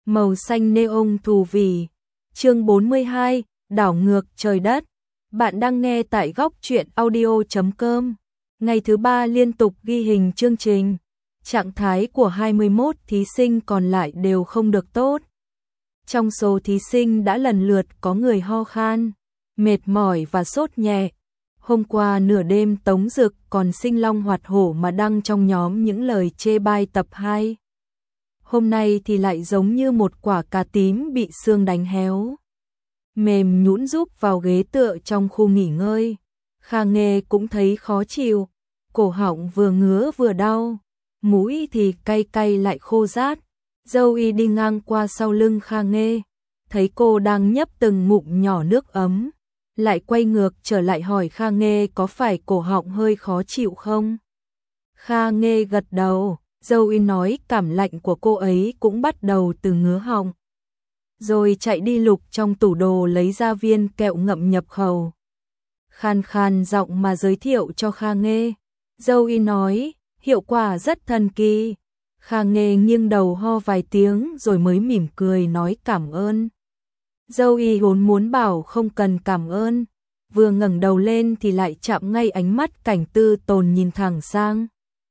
màu xanh neon thù vì. Chương 42, đảo ngược trời đất. Bạn đang nghe tại góc truyện audio.com. Ngày thứ 3 liên tục ghi hình chương trình. Trạng thái của 21 thí sinh còn lại đều không được tốt. Trong số thí sinh đã lần lượt có người ho khan, mệt mỏi và sốt nhẹ. Hôm qua nửa đêm Tống Dực còn sinh long hoạt hổ mà đăng trong nhóm những lời chê bai tập 2. Hôm nay thì lại giống như một quả cà tím bị sương đánh héo. Mềm nhũn rúc vào ghế tựa trong khu nghỉ ngơi. Kha Nghê cũng thấy khó chịu, cổ họng vừa ngứa vừa đau, mũi thì cay cay lại khô rát. Zoe đi ngang qua sau lưng Kha Nghê, thấy cô đang nhấp từng ngụm nhỏ nước ấm, lại quay ngược trở lại hỏi Kha Nghê có phải cổ họng hơi khó chịu không? Kha Nghê gật đầu, Zoe nói cảm lạnh của cô ấy cũng bắt đầu từ ngứa họng. Rồi chạy đi lục trong tủ đồ lấy ra viên kẹo ngậm nhập khẩu. Khan khan giọng mà giới thiệu cho Kha Nghê. Zoe nói, hiệu quả rất thần kỳ. Kha Nghê nghiêng đầu ho vài tiếng rồi mới mỉm cười nói cảm ơn. Zoe vốn muốn bảo không cần cảm ơn, vừa ngẩng đầu lên thì lại chạm ngay ánh mắt Cảnh Tư Tồn nhìn thẳng sang.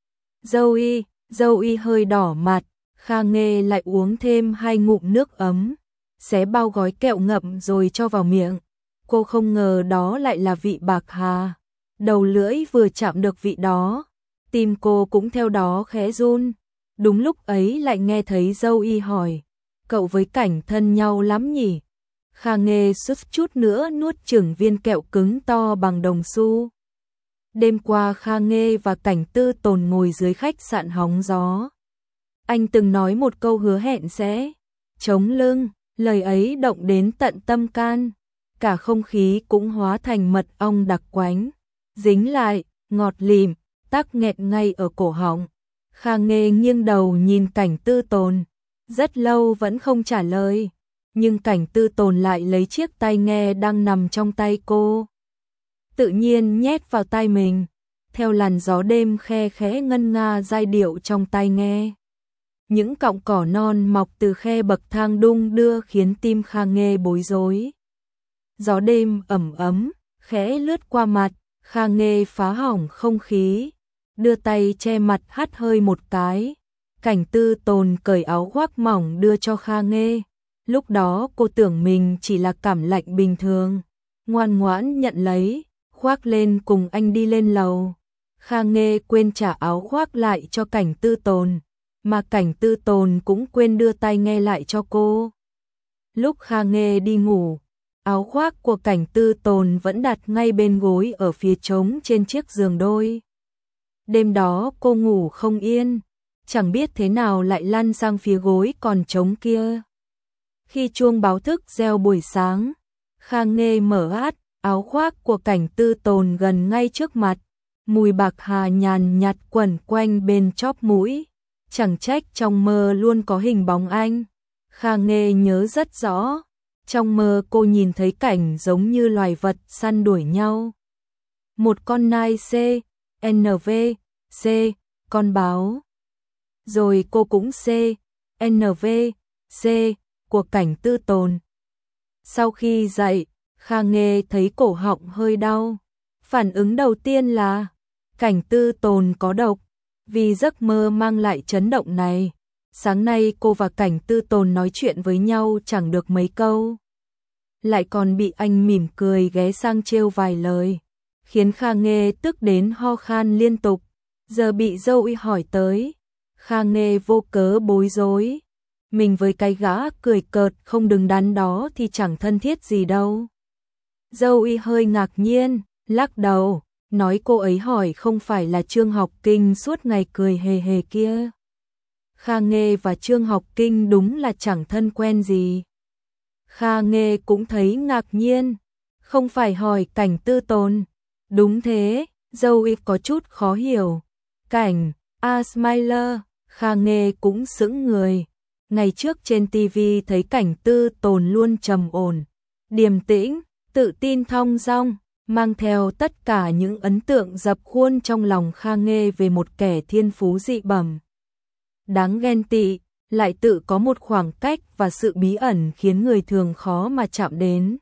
Zoe hơi đỏ mặt, Kha Nghê lại uống thêm 2 ngụm nước ấm, xé bao gói kẹo ngậm rồi cho vào miệng. Cô không ngờ đó lại là vị bạc hà. Đầu lưỡi vừa chạm được vị đó, tim cô cũng theo đó khẽ run. Đúng lúc ấy lại nghe thấy Zoe hỏi, cậu với Cảnh thân nhau lắm nhỉ? Kha Nghê suýt chút nữa nuốt chửng viên kẹo cứng to bằng đồng xu. Đêm qua Kha Nghê và Cảnh Tư Tồn ngồi dưới khách sạn hóng gió. Anh từng nói một câu hứa hẹn sẽ chống lưng, lời ấy động đến tận tâm can. Cả không khí cũng hóa thành mật ong đặc quánh, dính lại, ngọt lịm, tắc nghẹn ngay ở cổ họng. Kha Nghê nghiêng đầu nhìn Cảnh Tư Tồn, rất lâu vẫn không trả lời, nhưng Cảnh Tư Tồn lại lấy chiếc tai nghe đang nằm trong tay cô, tự nhiên nhét vào tai mình, theo làn gió đêm khe khẽ ngân nga giai điệu trong tai nghe. Những cọng cỏ non mọc từ khe bậc thang đung đưa khiến tim Kha Nghê bối rối. Gió đêm ẩm ấm, khẽ lướt qua mặt, Kha Nghê phá hỏng không khí, đưa tay che mặt hắt hơi một cái. Cảnh Tư Tồn cởi áo khoác mỏng đưa cho Kha Nghê. Lúc đó cô tưởng mình chỉ là cảm lạnh bình thường, ngoan ngoãn nhận lấy, khoác lên cùng anh đi lên lầu. Kha Nghê quên trả áo khoác lại cho Cảnh Tư Tồn, mà Cảnh Tư Tồn cũng quên đưa tai nghe lại cho cô. Lúc Kha Nghê đi ngủ, áo khoác của Cảnh Tư Tồn vẫn đặt ngay bên gối ở phía trống trên chiếc giường đôi. Đêm đó cô ngủ không yên, chẳng biết thế nào lại lăn sang phía gối còn trống kia. Khi chuông báo thức reo buổi sáng, Kha Nghê mở hát, áo khoác của Cảnh Tư Tồn gần ngay trước mặt, mùi bạc hà nhàn nhạt quẩn quanh bên chóp mũi. Chẳng trách trong mơ luôn có hình bóng anh. Kha Nghê nhớ rất rõ, trong mơ cô nhìn thấy cảnh giống như loài vật săn đuổi nhau. Một con nai CNV, con báo. Rồi cô cũng CNV, của Cảnh Tư Tồn. Sau khi dậy, Kha Nghê thấy cổ họng hơi đau. Phản ứng đầu tiên là Cảnh Tư Tồn có độc. Vì giấc mơ mang lại chấn động này, sáng nay cô và Cảnh Tư Tồn nói chuyện với nhau chẳng được mấy câu, lại còn bị anh mỉm cười ghé sang trêu vài lời, khiến Kha Nghê tức đến ho khan liên tục. Giờ bị Zoe hỏi tới, Kha Nghê vô cớ bối rối. Mình với cái gã cười cợt không đứng đắn đó thì chẳng thân thiết gì đâu. Zoe hơi ngạc nhiên, lắc đầu, nói cô ấy hỏi không phải là Trương Học Kinh suốt ngày cười hề hề kia. Kha Nghê và Trương Học Kinh đúng là chẳng thân quen gì. Kha Nghê cũng thấy ngạc nhiên, không phải hỏi Cảnh Tư Tồn. Đúng thế, Zoe có chút khó hiểu. Cảnh, Smiler, Kha Nghê cũng sững người. Ngày trước trên TV thấy Cảnh Tư Tồn luôn trầm ổn, điềm tĩnh, tự tin thong dong, mang theo tất cả những ấn tượng dập khuôn trong lòng Kha Nghê về một kẻ thiên phú dị bẩm. Đáng ghen tị, lại tự có một khoảng cách và sự bí ẩn khiến người thường khó mà chạm đến.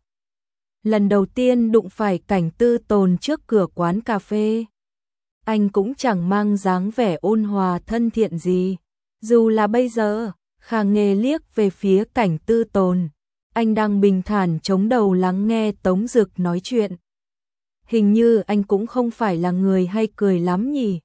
Lần đầu tiên đụng phải Cảnh Tư Tồn trước cửa quán cà phê, anh cũng chẳng mang dáng vẻ ôn hòa thân thiện gì. Dù là bây giờ, Kha Nghê liếc về phía Cảnh Tư Tồn, anh đang bình thản chống đầu lắng nghe Tống Dực nói chuyện. Hình như anh cũng không phải là người hay cười lắm nhỉ.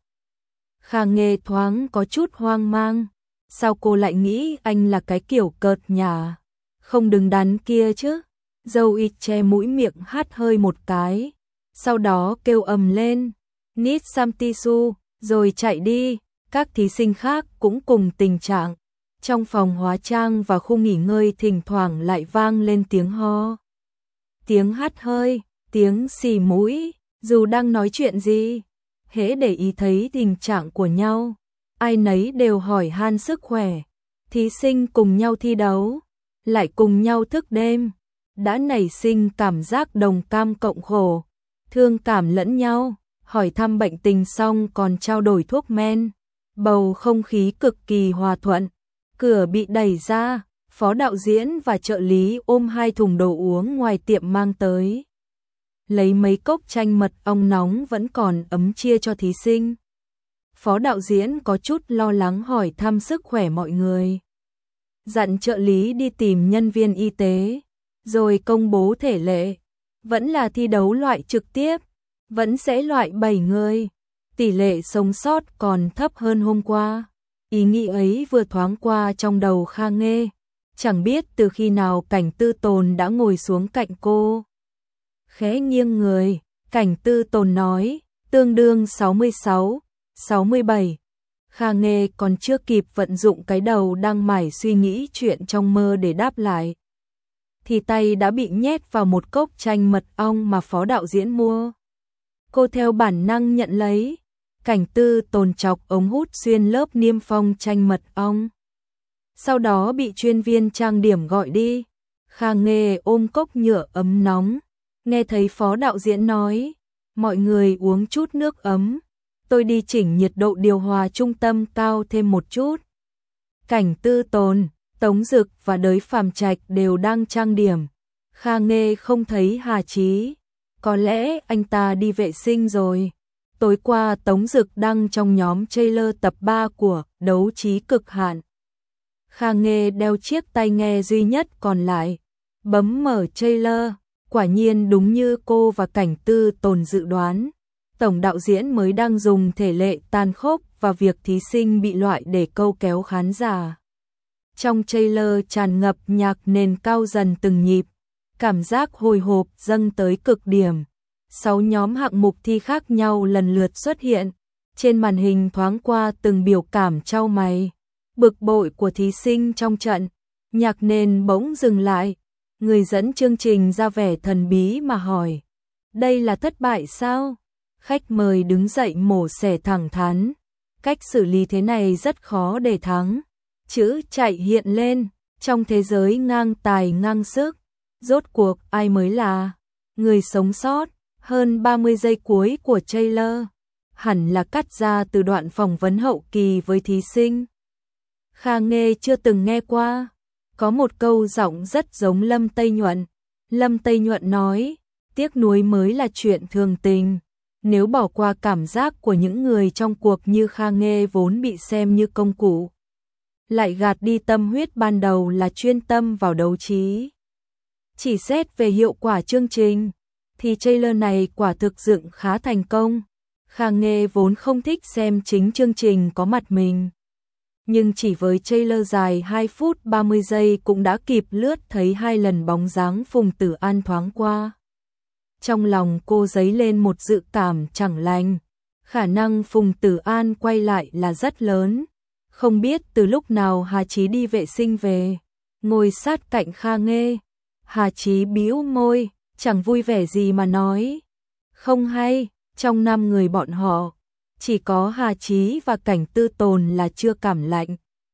Kha Nghê thoáng có chút hoang mang. Sao cô lại nghĩ anh là cái kiểu cợt nhả, không đứng đắn kia chứ? Dâu ít che mũi miệng hắt hơi một cái, sau đó kêu ầm lên, need some tissue, rồi chạy đi. Các thí sinh khác cũng cùng tình trạng. Trong phòng hóa trang và khu nghỉ ngơi thỉnh thoảng lại vang lên tiếng ho, tiếng hắt hơi, tiếng xì mũi, dù đang nói chuyện gì, hễ để ý thấy tình trạng của nhau, ai nấy đều hỏi han sức khỏe. Thí sinh cùng nhau thi đấu, lại cùng nhau thức đêm, đã nảy sinh cảm giác đồng cam cộng khổ, thương cảm lẫn nhau, hỏi thăm bệnh tình xong còn trao đổi thuốc men. Bầu không khí cực kỳ hòa thuận. Cửa bị đẩy ra, phó đạo diễn và trợ lý ôm 2 thùng đồ uống ngoài tiệm mang tới. Lấy mấy cốc chanh mật ong nóng vẫn còn ấm chia cho thí sinh. Phó đạo diễn có chút lo lắng hỏi thăm sức khỏe mọi người. Dặn trợ lý đi tìm nhân viên y tế, rồi công bố thể lệ. Vẫn là thi đấu loại trực tiếp, vẫn sẽ loại 7 người. Tỷ lệ sống sót còn thấp hơn hôm qua. Ý nghĩ ấy vừa thoáng qua trong đầu Kha Nghê. Chẳng biết từ khi nào Cảnh Tư Tồn đã ngồi xuống cạnh cô. Khẽ nghiêng người, Cảnh Tư Tồn nói, tương đương 66, 67. Kha Nghê còn chưa kịp vận dụng cái đầu đang mải suy nghĩ chuyện trong mơ để đáp lại, thì tay đã bị nhét vào một cốc chanh mật ong mà phó đạo diễn mua. Cô theo bản năng nhận lấy. Cảnh Tư Tồn chọc ống hút xuyên lớp niêm phong chanh mật ong. Sau đó bị chuyên viên trang điểm gọi đi. Kha Nghê ôm cốc nhựa ấm nóng. Nghe thấy phó đạo diễn nói, mọi người uống chút nước ấm. Tôi đi chỉnh nhiệt độ điều hòa trung tâm cao thêm một chút. Cảnh Tư Tồn, Tống Dực và Đới Phàm Trạch đều đang trang điểm. Kha Nghê không thấy Hà Chí. Có lẽ anh ta đi vệ sinh rồi. Tối qua Tống Dực đăng trong nhóm trailer tập 3 của Đấu Trí Cực Hạn. Kha Nghê đeo chiếc tai nghe duy nhất còn lại, bấm mở trailer, quả nhiên đúng như cô và Cảnh Tư Tồn dự đoán. Tổng đạo diễn mới đang dùng thể lệ tàn khốc và việc thí sinh bị loại để câu kéo khán giả. Trong trailer tràn ngập nhạc nền cao dần từng nhịp, cảm giác hồi hộp dâng tới cực điểm. 6 nhóm hạng mục thi khác nhau lần lượt xuất hiện. Trên màn hình thoáng qua từng biểu cảm chau mày, bực bội của thí sinh trong trận. Nhạc nền bỗng dừng lại. Người dẫn chương trình ra vẻ thần bí mà hỏi, đây là thất bại sao? Khách mời đứng dậy mổ xẻ thẳng thắn. Cách xử lý thế này rất khó để thắng. Chữ chạy hiện lên, trong thế giới ngang tài ngang sức. Rốt cuộc ai mới là người sống sót? Hơn 30 giây cuối của trailer hẳn là cắt ra từ đoạn phỏng vấn hậu kỳ với thí sinh. Kha Nghê chưa từng nghe qua. Có một câu giọng rất giống Lâm Tây Nhuận. Lâm Tây Nhuận nói, tiếc nuối mới là chuyện thường tình. Nếu bỏ qua cảm giác của những người trong cuộc như Kha Nghê vốn bị xem như công cụ, lại gạt đi tâm huyết ban đầu là chuyên tâm vào đấu trí. Chỉ xét về hiệu quả chương trình, thì trailer này quả thực dựng khá thành công. Kha Nghê vốn không thích xem chính chương trình có mặt mình. Nhưng chỉ với trailer dài 2 phút 30 giây cũng đã kịp lướt thấy 2 lần bóng dáng Phùng Tử An thoáng qua. Trong lòng cô dấy lên một dự cảm chẳng lành. Khả năng Phùng Tử An quay lại là rất lớn. Không biết từ lúc nào Hà Chí đi vệ sinh về, ngồi sát cạnh Kha Nghê. Hà Chí bĩu môi, chẳng vui vẻ gì mà nói. Không hay, trong 5 người bọn họ, chỉ có Hà Chí và Cảnh Tư Tồn là chưa cảm lạnh.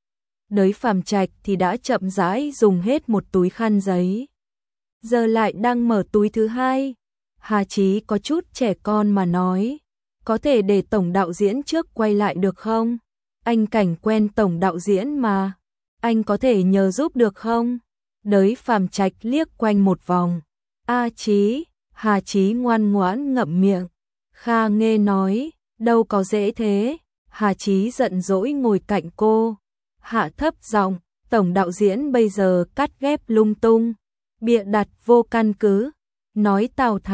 Đới Phàm Trạch thì đã chậm rãi dùng hết một túi khăn giấy. Giờ lại đang mở túi thứ hai. Hà Chí có chút trẻ con mà nói, có thể để tổng đạo diễn trước quay lại được không? Anh Cảnh quen tổng đạo diễn mà. anh có thể nhờ giúp được không? Đới Phàm Trạch liếc quanh một vòng. A Chí, Hà Chí ngoan ngoãn ngậm miệng. Kha Nghê nói, đâu có dễ thế. Hà Chí giận dỗi ngồi cạnh cô, hạ thấp giọng, tổng đạo diễn bây giờ cắt ghép lung tung, bịa đặt vô căn cứ, nói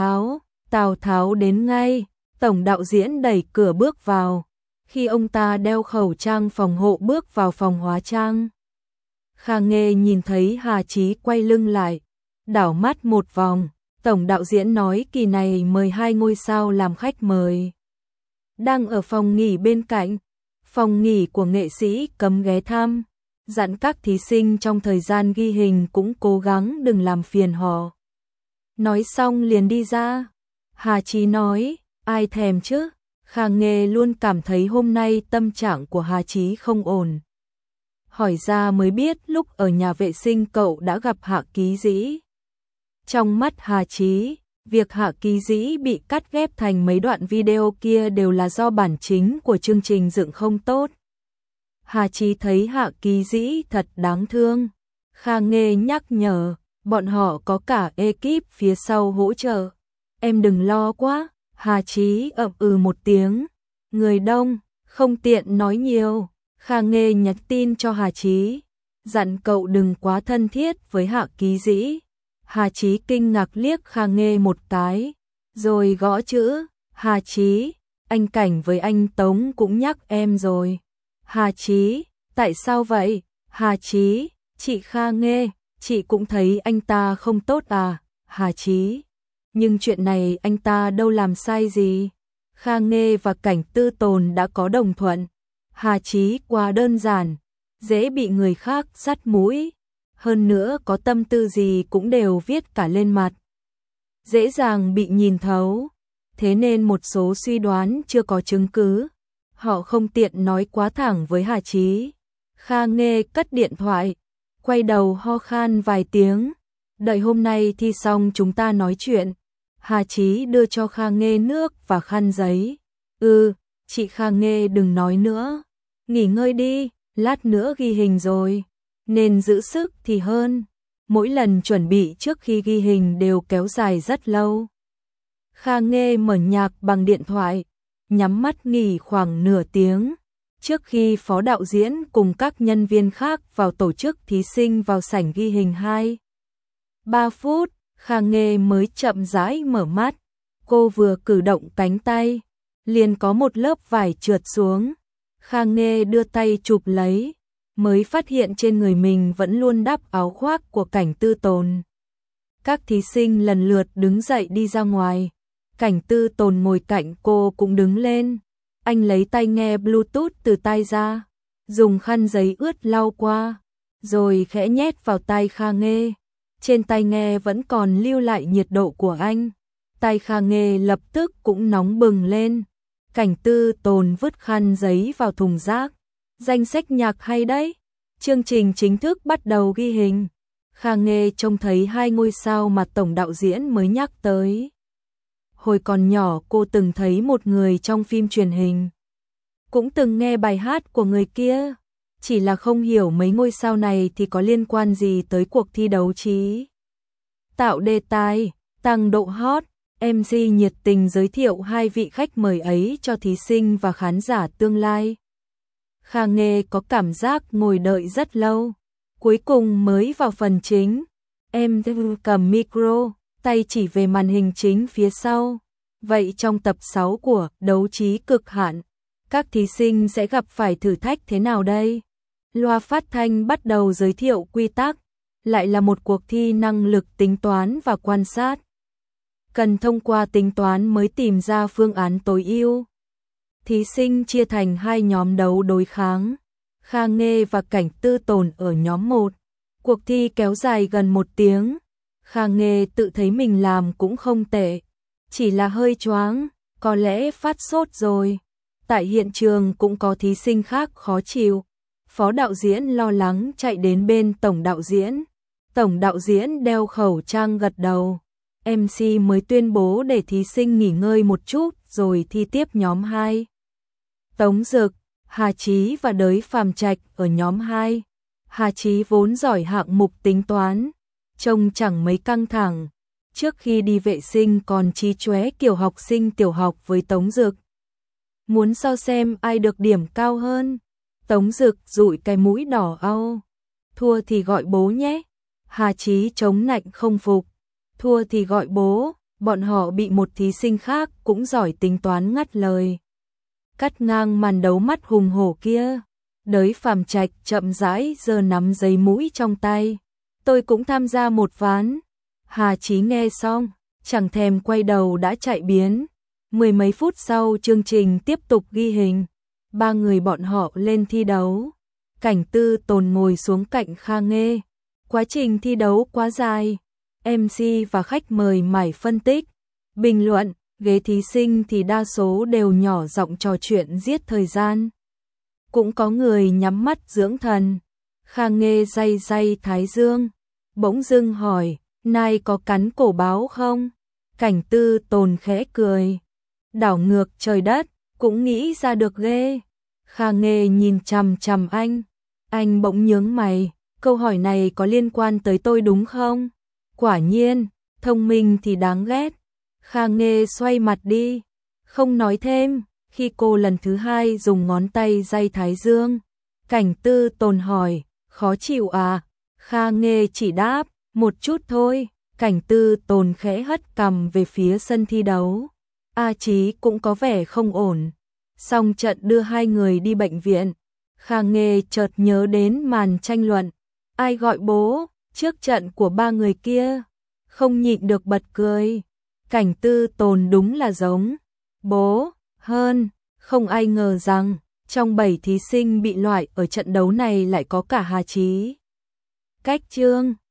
Tào Tháo đến ngay. Tổng đạo diễn đẩy cửa bước vào, khi ông ta đeo khẩu trang phòng hộ bước vào phòng hóa trang. Kha Nghê nhìn thấy Hà Chí quay lưng lại, đảo mắt một vòng, tổng đạo diễn nói kỳ này mời 2 ngôi sao làm khách mời. Đang ở phòng nghỉ bên cạnh, phòng nghỉ của nghệ sĩ cấm ghé thăm, dặn các thí sinh trong thời gian ghi hình cũng cố gắng đừng làm phiền họ. Nói xong liền đi ra. Hà Chí nói, ai thèm chứ? Kha Nghê luôn cảm thấy hôm nay tâm trạng của Hà Chí không ổn. Hỏi ra mới biết lúc ở nhà vệ sinh cậu đã gặp Hạ Ký Dĩ. Trong mắt Hà Chí, việc Hạ Ký Dĩ bị cắt ghép thành mấy đoạn video kia đều là do bản chính của chương trình dựng không tốt. Hà Chí thấy Hạ Ký Dĩ thật đáng thương. Kha Nghê nhắc nhở, bọn họ có cả ekip phía sau hỗ trợ. Em đừng lo quá. Hà Chí ậm ừ một tiếng. Người đông, không tiện nói nhiều. Kha Nghê nhắn tin cho Hà Chí, dặn cậu đừng quá thân thiết với Hạ Ký Dĩ. Hà Chí kinh ngạc liếc Kha Nghê một cái, rồi gõ chữ. Hà Chí, anh Cảnh với anh Tống cũng nhắc em rồi. Hà Chí, tại sao vậy? Hà Chí, chị Kha Nghê, chị cũng thấy anh ta không tốt à? Hà Chí, nhưng chuyện này anh ta đâu làm sai gì. Kha Nghê và Cảnh Tư Tồn đã có đồng thuận. Hà Chí quá đơn giản, dễ bị người khác dắt mũi. Hơn nữa có tâm tư gì cũng đều viết cả lên mặt, dễ dàng bị nhìn thấu. Thế nên một số suy đoán chưa có chứng cứ, họ không tiện nói quá thẳng với Hà Chí. Kha Nghê cất điện thoại, quay đầu ho khan vài tiếng. Đợi hôm nay thi xong chúng ta nói chuyện. Hà Chí đưa cho Kha Nghê nước và khăn giấy. Chị Kha Nghê đừng nói nữa. Nghỉ ngơi đi, lát nữa ghi hình rồi. Nên giữ sức thì hơn. Mỗi lần chuẩn bị trước khi ghi hình đều kéo dài rất lâu. Kha Nghê mở nhạc bằng điện thoại, nhắm mắt nghỉ khoảng nửa tiếng. Trước khi phó đạo diễn cùng các nhân viên khác vào tổ chức thí sinh vào sảnh ghi hình 2-3 phút, Kha Nghê mới chậm rãi mở mắt. Cô vừa cử động cánh tay, liền có một lớp vải trượt xuống. Kha Nghê đưa tay chụp lấy, mới phát hiện trên người mình vẫn luôn đắp áo khoác của Cảnh Tư Tồn. Các thí sinh lần lượt đứng dậy đi ra ngoài. Cảnh Tư Tồn ngồi cạnh cô cũng đứng lên. Anh lấy tai nghe Bluetooth từ tai ra, dùng khăn giấy ướt lau qua, rồi khẽ nhét vào tai Kha Nghê. Trên tai nghe vẫn còn lưu lại nhiệt độ của anh. Tai Kha Nghê lập tức cũng nóng bừng lên. Cảnh Tư Tồn vứt khăn giấy vào thùng rác. Danh sách nhạc hay đấy. Chương trình chính thức bắt đầu ghi hình. Kha Nghê trông thấy 2 ngôi sao mà tổng đạo diễn mới nhắc tới. Hồi còn nhỏ cô từng thấy một người trong phim truyền hình, cũng từng nghe bài hát của người kia, chỉ là không hiểu mấy ngôi sao này thì có liên quan gì tới cuộc thi đấu trí. Tạo đề tài, tăng độ hot, MC nhiệt tình giới thiệu 2 vị khách mời ấy cho thí sinh và khán giả tương lai. Kha Nghê có cảm giác ngồi đợi rất lâu, cuối cùng mới vào phần chính. Em cầm micro, tay chỉ về màn hình chính phía sau. Vậy trong tập 6 của Đấu trí cực hạn, các thí sinh sẽ gặp phải thử thách thế nào đây? Loa phát thanh bắt đầu giới thiệu quy tắc, lại là một cuộc thi năng lực tính toán và quan sát. Cần thông qua tính toán mới tìm ra phương án tối ưu. Thí sinh chia thành 2 nhóm đấu đối kháng. Kha Nghê và Cảnh Tư Tồn ở nhóm 1. Cuộc thi kéo dài gần 1 tiếng. Kha Nghê tự thấy mình làm cũng không tệ, chỉ là hơi choáng, có lẽ phát sốt rồi. Tại hiện trường cũng có thí sinh khác khó chịu. Phó đạo diễn lo lắng chạy đến bên tổng đạo diễn. Tổng đạo diễn đeo khẩu trang gật đầu. MC mới tuyên bố để thí sinh nghỉ ngơi một chút rồi thi tiếp nhóm 2. Tống Dực, Hà Chí và Đới Phàm Trạch ở nhóm 2. Hà Chí vốn giỏi hạng mục tính toán, trông chẳng mấy căng thẳng. Trước khi đi vệ sinh còn chí chóe kiểu học sinh tiểu học với Tống Dực. Muốn so xem ai được điểm cao hơn. Tống Dực dụi cái mũi đỏ au. Thua thì gọi bố nhé. Hà Chí chống nạnh không phục. Thua thì gọi bố. Bọn họ bị một thí sinh khác cũng giỏi tính toán ngắt lời. Cắt ngang màn đấu mắt hùng hổ kia. Đới Phàm Trạch chậm rãi giơ nắm giấy mũi trong tay. Tôi cũng tham gia một ván. Hà Chí nghe xong, chẳng thèm quay đầu đã chạy biến. Mười mấy phút sau chương trình tiếp tục ghi hình. Ba người bọn họ lên thi đấu. Cảnh Tư Tồn ngồi xuống cạnh Kha Nghê. Quá trình thi đấu quá dài. MC và khách mời mải phân tích, bình luận, ghế thí sinh thì đa số đều nhỏ giọng trò chuyện giết thời gian. Cũng có người nhắm mắt dưỡng thần. Kha Nghê day day thái dương, bỗng dưng hỏi, nay có cắn cổ báo không? Cảnh Tư Tồn khẽ cười. Đảo ngược trời đất, cũng nghĩ ra được ghê. Kha Nghê nhìn chằm chằm anh bỗng nhướng mày, câu hỏi này có liên quan tới tôi đúng không? Quả nhiên, thông minh thì đáng ghét. Kha Nghê xoay mặt đi, không nói thêm. Khi cô lần thứ hai dùng ngón tay day thái dương, Cảnh Tư Tồn hỏi, khó chịu à? Kha Nghê chỉ đáp, một chút thôi. Cảnh Tư Tồn khẽ hất cằm về phía sân thi đấu. A Chí cũng có vẻ không ổn. Xong trận đưa hai người đi bệnh viện, Kha Nghê chợt nhớ đến màn tranh luận. Ai gọi bố? Trước trận của ba người kia. Không nhịn được bật cười. Cảnh Tư Tồn đúng là giống bố hơn. Không ai ngờ rằng trong 7 thí sinh bị loại ở trận đấu này lại có cả Hà Chí. Cách chương